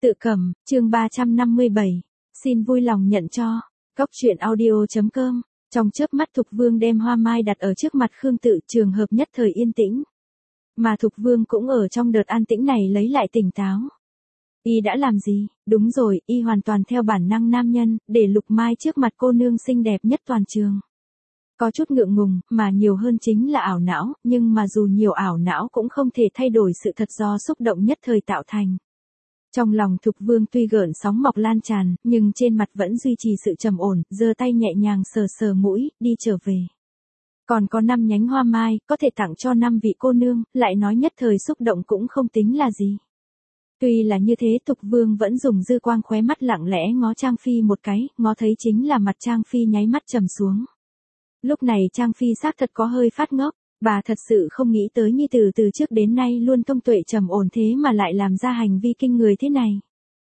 Tự cầm, chương 357. Xin vui lòng nhận cho. Góc truyện audio.com. Trong chớp mắt Thục Vương đem hoa mai đặt ở trước mặt Khương Tự, trường hợp nhất thời yên tĩnh. Mà Thục Vương cũng ở trong đợt an tĩnh này lấy lại tỉnh táo. Y đã làm gì? Đúng rồi, y hoàn toàn theo bản năng nam nhân, để Lục Mai trước mặt cô nương xinh đẹp nhất toàn trường. Có chút ngượng ngùng, mà nhiều hơn chính là ảo não, nhưng mà dù nhiều ảo não cũng không thể thay đổi sự thật do xúc động nhất thời tạo thành. Trong lòng Thục Vương tuy gợn sóng mọc lan tràn, nhưng trên mặt vẫn duy trì sự trầm ổn, giơ tay nhẹ nhàng sờ sờ mũi, đi trở về. Còn có 5 nhánh hoa mai, có thể tặng cho 5 vị cô nương, lại nói nhất thời xúc động cũng không tính là gì. Tuy là như thế, Thục Vương vẫn dùng dư quang khóe mắt lặng lẽ ngó Trang Phi một cái, ngó thấy chính là mặt Trang Phi nháy mắt trầm xuống. Lúc này Trang Phi xác thật có hơi phát ngốc. Bà thật sự không nghĩ tới Nhi Tử từ trước đến nay luôn thông tuệ trầm ổn thế mà lại làm ra hành vi kinh người thế này.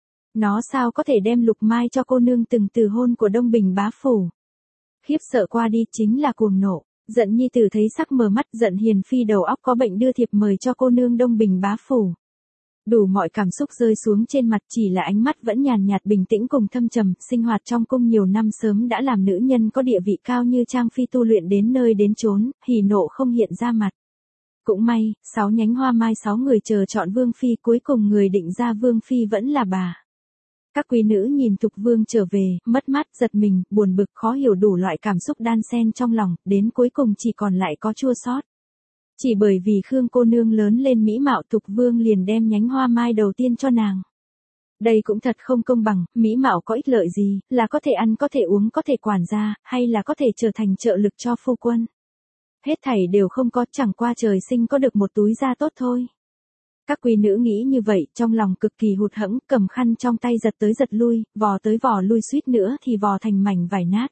Nó sao có thể đem Lục Mai cho cô nương từng từ hôn của Đông Bình bá phủ. Khiếp sợ qua đi chính là cuồng nộ, giận Nhi Tử thấy sắc mờ mắt, giận Hiền Phi đầu óc có bệnh đưa thiệp mời cho cô nương Đông Bình bá phủ. Đủ mọi cảm xúc rơi xuống trên mặt, chỉ là ánh mắt vẫn nhàn nhạt bình tĩnh cùng thâm trầm, sinh hoạt trong cung nhiều năm sớm đã làm nữ nhân có địa vị cao như Trang Phi tu luyện đến nơi đến chốn, hỉ nộ không hiện ra mặt. Cũng may, 6 nhánh hoa mai 6 người chờ chọn Vương Phi, cuối cùng người định ra Vương Phi vẫn là bà. Các quý nữ nhìn Thục Vương trở về, mất mát, giật mình, buồn bực, khó hiểu đủ loại cảm xúc đan xen trong lòng, đến cuối cùng chỉ còn lại có chua xót. Chỉ bởi vì Khương cô nương lớn lên mỹ mạo, Thục Vương liền đem nhánh hoa mai đầu tiên cho nàng. Đây cũng thật không công bằng, mỹ mạo có ích lợi gì, là có thể ăn có thể uống có thể quản gia, hay là có thể trở thành trợ lực cho phu quân. Hết thảy đều không có, chẳng qua trời sinh có được một túi da tốt thôi. Các quý nữ nghĩ như vậy, trong lòng cực kỳ hụt hẫng, cầm khăn trong tay giật tới giật lui, vò tới vò lui, suýt nữa thì vò thành mảnh vải nát.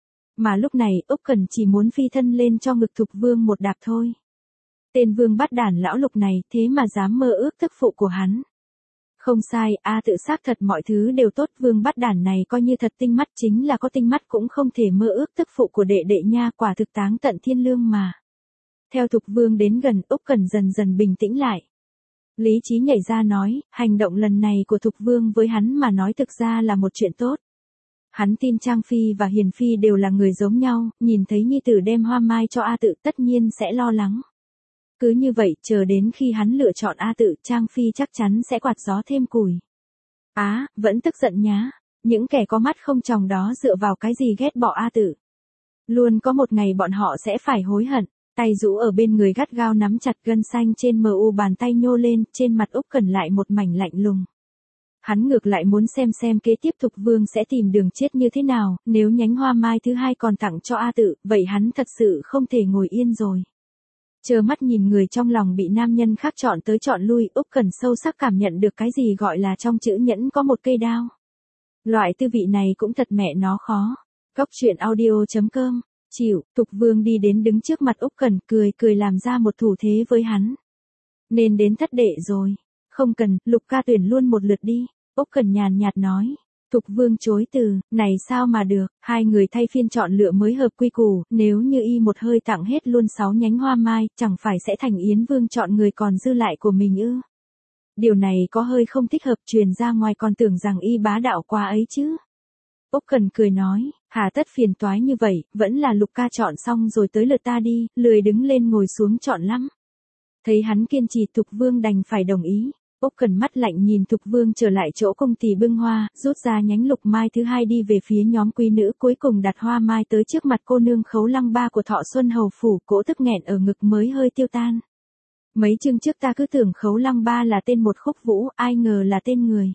Mà lúc này, Úc Cẩn chỉ muốn phi thân lên cho ngực Thục Vương một đạp thôi. Tên Vương Bát Đản lão Lục này thế mà dám mơ ước tức phụ của hắn. Không sai, tự xác thật mọi thứ đều tốt, Vương Bát Đản này coi như thật tinh mắt, chính là có tinh mắt cũng không thể mơ ước tức phụ của đệ đệ nha, quả thực táng tận thiên lương mà. Theo Thục Vương đến gần, Úc Cẩn dần dần bình tĩnh lại. Lý trí nhảy ra nói, hành động lần này của Thục Vương với hắn mà nói thực ra là một chuyện tốt. Hắn tin Trang Phi và Hiền Phi đều là người giống nhau, nhìn thấy Nhi Tử đem hoa mai cho A Tự tất nhiên sẽ lo lắng. Cứ như vậy, chờ đến khi hắn lựa chọn A Tự, Trang Phi chắc chắn sẽ quạt gió thêm củi. Vẫn tức giận nhá. Những kẻ có mắt không tròng đó dựa vào cái gì ghét bỏ A Tự. Luôn có một ngày bọn họ sẽ phải hối hận. Tay rũ ở bên người gắt gao nắm chặt, gân xanh trên mu bàn tay nhô lên, trên mặt Úc Cẩn lại một mảnh lạnh lùng. Hắn ngược lại muốn xem kế tiếp Thục Vương sẽ tìm đường chết như thế nào, nếu nhánh hoa mai thứ hai còn tặng cho A Tự, vậy hắn thật sự không thể ngồi yên rồi. Trơ mắt nhìn người trong lòng bị nam nhân khác chọn tới chọn lui, Úc Cẩn sâu sắc cảm nhận được cái gì gọi là trong chữ nhẫn có một cây đao. Loại tư vị này cũng thật mẹ nó khó. Góc truyện audio.com. Chịu, Thục Vương đi đến đứng trước mặt Úc Cẩn, cười làm ra một thủ thế với hắn. Nên đến thất đệ rồi. Không cần, Lục ca tuyển luôn một lượt đi. Úc Cẩn nhàn nhạt nói. Thục Vương chối từ, này sao mà được, hai người thay phiên chọn lựa mới hợp quy củ, nếu như y một hơi tặng hết luôn 6 nhánh hoa mai, chẳng phải sẽ thành Yến Vương chọn người còn dư lại của mình ư? Điều này có hơi không thích hợp, truyền ra ngoài còn tưởng rằng y bá đạo quá ấy chứ. Úc Cẩn cười nói, hà tất phiền toái như vậy, vẫn là Lục ca chọn xong rồi tới lượt ta đi, lười đứng lên ngồi xuống chọn lắm. Thấy hắn kiên trì, Thục Vương đành phải đồng ý. Úc Cẩn mắt lạnh nhìn Thục Vương trở lại chỗ công tỷ bưng hoa, rút ra nhánh lục mai thứ hai đi về phía nhóm quý nữ, cuối cùng đặt hoa mai tới trước mặt cô nương Khấu Lăng Ba của Thọ Xuân hầu phủ, cỗ tức nghẹn ở ngực mới hơi tiêu tan. Mấy chương trước ta cứ tưởng Khấu Lăng Ba là tên một khúc vũ, ai ngờ là tên người.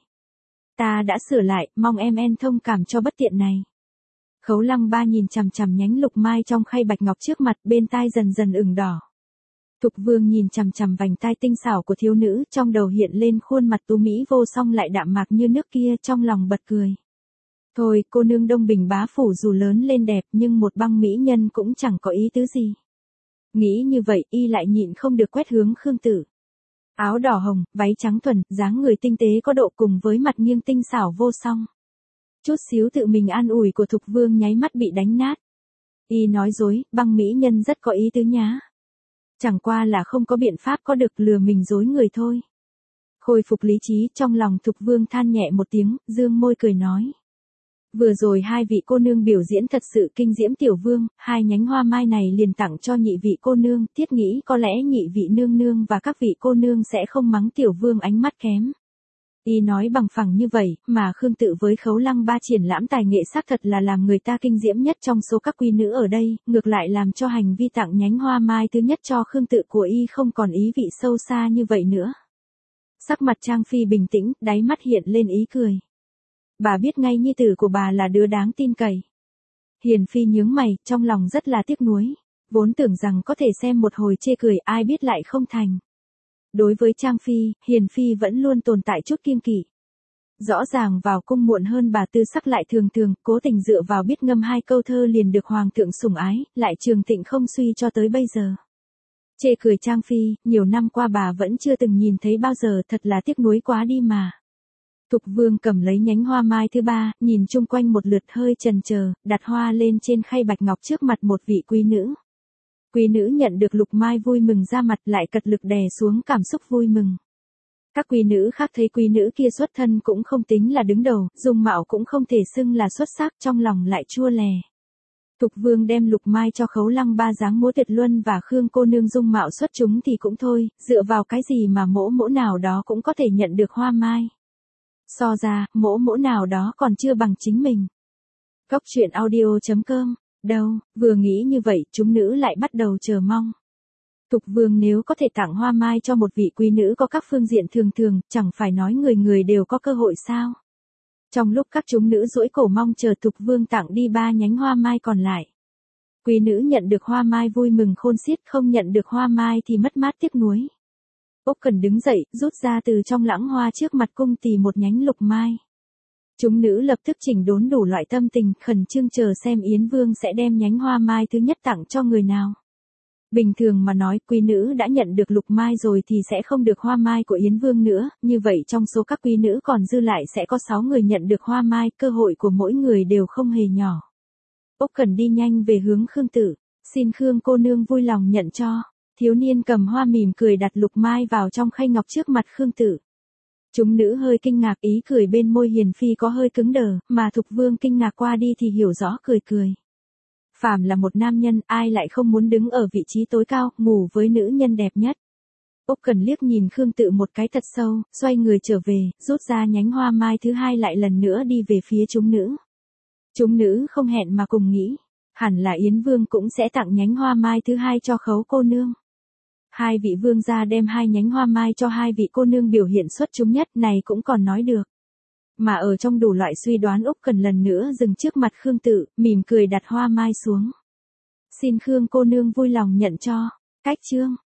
Ta đã sửa lại, mong em thông cảm cho bất tiện này. Khấu Lăng Ba nhìn chằm chằm nhánh lục mai trong khay bạch ngọc trước mặt, bên tai dần dần ửng đỏ. Thục Vương nhìn chằm chằm vành tai tinh xảo của thiếu nữ, trong đầu hiện lên khuôn mặt tú mỹ vô song lại đạm mạc như nước kia, trong lòng bật cười. Thôi, cô nương Đông Bình bá phủ dù lớn lên đẹp nhưng một băng mỹ nhân cũng chẳng có ý tứ gì. Nghĩ như vậy, y lại nhịn không được quét hướng Khương Tự. Áo đỏ hồng, váy trắng thuần, dáng người tinh tế có độ cùng với mặt nghiêng tinh xảo vô song. Chút xíu tự mình an ủi của Thục Vương nháy mắt bị đánh nát. Y nói dối, băng mỹ nhân rất có ý tứ nhá. Chẳng qua là không có biện pháp có được, lừa mình dối người thôi. Khôi phục lý trí, trong lòng Thục Vương than nhẹ một tiếng, dương môi cười nói. Vừa rồi hai vị cô nương biểu diễn thật sự kinh diễm tiểu vương, hai nhánh hoa mai này liền tặng cho nhị vị cô nương, thiết nghĩ có lẽ nhị vị nương nương và các vị cô nương sẽ không mắng tiểu vương ánh mắt kém. Y nói bằng phẳng như vậy, mà Khương Tự với Khấu Lăng Ba triển lãm tài nghệ xác thật là làm người ta kinh diễm nhất trong số các quý nữ ở đây, ngược lại làm cho hành vi tặng nhánh hoa mai thứ nhất cho Khương Tự của Y không còn ý vị sâu xa như vậy nữa. Sắc mặt Trang Phi bình tĩnh, đáy mắt hiện lên ý cười. Bà biết ngay nhi tử của bà là đứa đáng tin cậy. Hiền Phi nhướng mày, trong lòng rất là tiếc nuối. Vốn tưởng rằng có thể xem một hồi chê cười, ai biết lại không thành. Đối với Trang Phi, Hiền Phi vẫn luôn tồn tại chút kiêng kỵ. Rõ ràng vào cung muộn hơn bà Tư Sắc lại thường thường, cố tình dựa vào biết ngâm hai câu thơ liền được hoàng thượng sủng ái, lại trường thịnh không suy cho tới bây giờ. Chê cười Trang Phi, nhiều năm qua bà vẫn chưa từng nhìn thấy bao giờ, thật là tiếc nuối quá đi mà. Thục Vương cầm lấy nhánh hoa mai thứ ba, nhìn chung quanh một lượt hơi chần chờ, đặt hoa lên trên khay bạch ngọc trước mặt một vị quý nữ. Quý nữ nhận được lục mai vui mừng ra mặt, lại cật lực đè xuống cảm xúc vui mừng. Các quý nữ khác thấy quý nữ kia xuất thân cũng không tính là đứng đầu, dung mạo cũng không thể xưng là xuất sắc, trong lòng lại chua lè. Thục Vương đem lục mai cho Khấu Lăng Ba dáng múa tuyệt luân và Khương cô nương dung mạo xuất chúng thì cũng thôi, dựa vào cái gì mà mỗ nào đó cũng có thể nhận được hoa mai. So ra, mỗ nào đó còn chưa bằng chính mình. Góc truyện audio.com. Đâu, vừa nghĩ như vậy, chúng nữ lại bắt đầu chờ mong. Thục Vương nếu có thể tặng hoa mai cho một vị quý nữ có các phương diện thường thường, chẳng phải nói người người đều có cơ hội sao. Trong lúc các chúng nữ duỗi cổ mong chờ Thục Vương tặng đi 3 nhánh hoa mai còn lại. Quý nữ nhận được hoa mai vui mừng khôn xiết, không nhận được hoa mai thì mất mát tiếc nuối. Úc Cần đứng dậy, rút ra từ trong lãng hoa trước mặt cung tỳ một nhánh lục mai. Chúng nữ lập tức chỉnh đốn đủ loại tâm tình, khẩn trương chờ xem Yến Vương sẽ đem nhánh hoa mai thứ nhất tặng cho người nào. Bình thường mà nói, quý nữ đã nhận được lục mai rồi thì sẽ không được hoa mai của Yến Vương nữa, như vậy trong số các quý nữ còn dư lại sẽ có 6 người nhận được hoa mai, cơ hội của mỗi người đều không hề nhỏ. Úc Cần đi nhanh về hướng Khương Tự, xin Khương cô nương vui lòng nhận cho. Thiếu niên cầm hoa mỉm cười đặt lục mai vào trong khay ngọc trước mặt Khương Tự. Chúng nữ hơi kinh ngạc, ý cười bên môi Hiền Phi có hơi cứng đờ, mà Thục Vương kinh ngạc qua đi thì hiểu rõ cười cười. Phàm là một nam nhân, ai lại không muốn đứng ở vị trí tối cao, ngủ với nữ nhân đẹp nhất. Úc Cần liếc nhìn Khương Tự một cái thật sâu, xoay người trở về, rút ra nhánh hoa mai thứ hai lại lần nữa đi về phía chúng nữ. Chúng nữ không hẹn mà cùng nghĩ, hẳn là Yến Vương cũng sẽ tặng nhánh hoa mai thứ hai cho Khấu cô nương. Hai vị vương gia đem 2 nhánh hoa mai cho 2 vị cô nương biểu hiện xuất chúng nhất, này cũng còn nói được. Mà ở trong đủ loại suy đoán, Úc Cần lần nữa dừng trước mặt Khương Tự, mỉm cười đặt hoa mai xuống. Xin Khương cô nương vui lòng nhận cho. Cách chương.